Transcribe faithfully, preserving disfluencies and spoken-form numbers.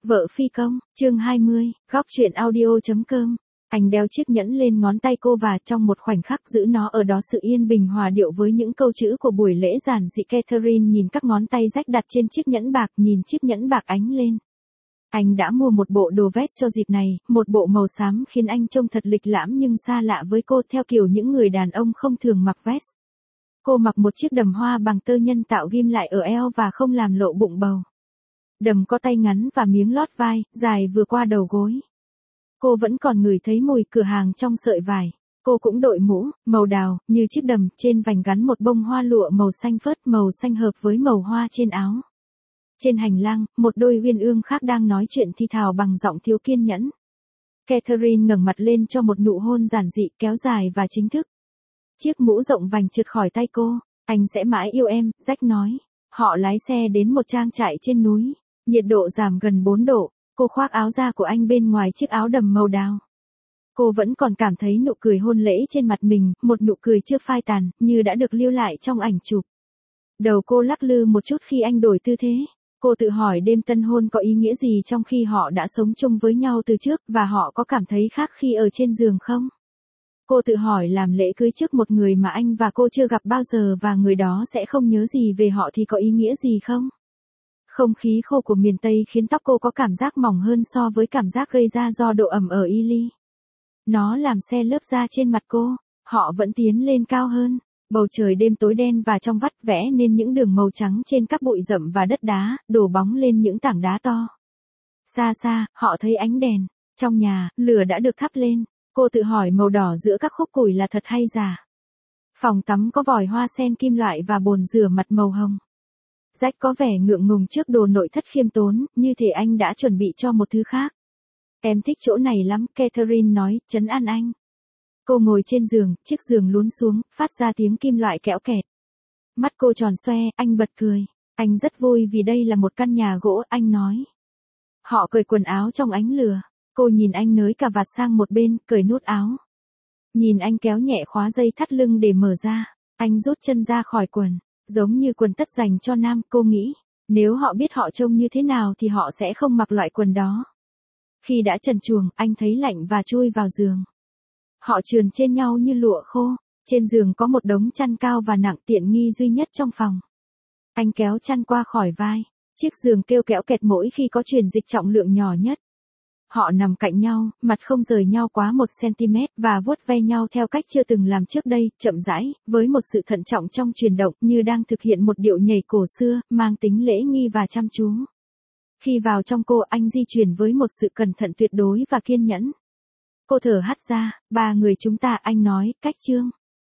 Vợ phi công, chương hai mươi, góc truyện audio.com. Anh đeo chiếc nhẫn lên ngón tay cô và trong một khoảnh khắc giữ nó ở đó, sự yên bình hòa điệu với những câu chữ của buổi lễ giản dị. Catherine nhìn các ngón tay rách đặt trên chiếc nhẫn bạc, nhìn chiếc nhẫn bạc ánh lên. Anh đã mua một bộ đồ vest cho dịp này, một bộ màu xám khiến anh trông thật lịch lãm nhưng xa lạ với cô, theo kiểu những người đàn ông không thường mặc vest. Cô mặc một chiếc đầm hoa bằng tơ nhân tạo ghim lại ở eo và không làm lộ bụng bầu. Đầm có tay ngắn và miếng lót vai, dài vừa qua đầu gối. Cô vẫn còn ngửi thấy mùi cửa hàng trong sợi vải. Cô cũng đội mũ, màu đào, như chiếc đầm, trên vành gắn một bông hoa lụa màu xanh phớt, màu xanh hợp với màu hoa trên áo. Trên hành lang, một đôi uyên ương khác đang nói chuyện thi thào bằng giọng thiếu kiên nhẫn. Catherine ngẩng mặt lên cho một nụ hôn giản dị, kéo dài và chính thức. Chiếc mũ rộng vành trượt khỏi tay cô. Anh sẽ mãi yêu em, Jack nói. Họ lái xe đến một trang trại trên núi. Nhiệt độ giảm gần bốn độ, cô khoác áo da của anh bên ngoài chiếc áo đầm màu đào. Cô vẫn còn cảm thấy nụ cười hôn lễ trên mặt mình, một nụ cười chưa phai tàn, như đã được lưu lại trong ảnh chụp. Đầu cô lắc lư một chút khi anh đổi tư thế. Cô tự hỏi đêm tân hôn có ý nghĩa gì trong khi họ đã sống chung với nhau từ trước, và họ có cảm thấy khác khi ở trên giường không? Cô tự hỏi làm lễ cưới trước một người mà anh và cô chưa gặp bao giờ và người đó sẽ không nhớ gì về họ thì có ý nghĩa gì không? Không khí khô của miền Tây khiến tóc cô có cảm giác mỏng hơn so với cảm giác gây ra do độ ẩm ở Ely. Nó làm xe lớp da trên mặt cô. Họ vẫn tiến lên cao hơn. Bầu trời đêm tối đen và trong vắt, vẽ nên những đường màu trắng trên các bụi rậm và đất đá, đổ bóng lên những tảng đá to. Xa xa, họ thấy ánh đèn. Trong nhà, lửa đã được thắp lên. Cô tự hỏi màu đỏ giữa các khúc củi là thật hay giả. Phòng tắm có vòi hoa sen kim loại và bồn rửa mặt màu hồng. Jack có vẻ ngượng ngùng trước đồ nội thất khiêm tốn, như thể anh đã chuẩn bị cho một thứ khác. Em thích chỗ này lắm, Catherine nói, trấn an anh. Cô ngồi trên giường, chiếc giường lún xuống, phát ra tiếng kim loại kẽo kẹt. Mắt cô tròn xoe, anh bật cười. Anh rất vui vì đây là một căn nhà gỗ, anh nói. Họ cởi quần áo trong ánh lửa. Cô nhìn anh nới cà vạt sang một bên, cởi nút áo. Nhìn anh kéo nhẹ khóa dây thắt lưng để mở ra. Anh rút chân ra khỏi quần. Giống như quần tất dành cho nam, cô nghĩ. Nếu họ biết họ trông như thế nào thì họ sẽ không mặc loại quần đó. Khi đã trần truồng, anh thấy lạnh và chui vào giường. Họ trườn trên nhau như lụa khô. Trên giường có một đống chăn cao và nặng, tiện nghi duy nhất trong phòng. Anh kéo chăn qua khỏi vai. Chiếc giường kêu kẽo kẹt mỗi khi có truyền dịch trọng lượng nhỏ nhất. Họ nằm cạnh nhau, mặt không rời nhau quá một xăng-ti-mét, và vuốt ve nhau theo cách chưa từng làm trước đây, chậm rãi, với một sự thận trọng trong chuyển động, như đang thực hiện một điệu nhảy cổ xưa, mang tính lễ nghi và chăm chú. Khi vào trong cô, anh di chuyển với một sự cẩn thận tuyệt đối và kiên nhẫn. Cô thở hắt ra, ba người chúng ta, anh nói, cách chương.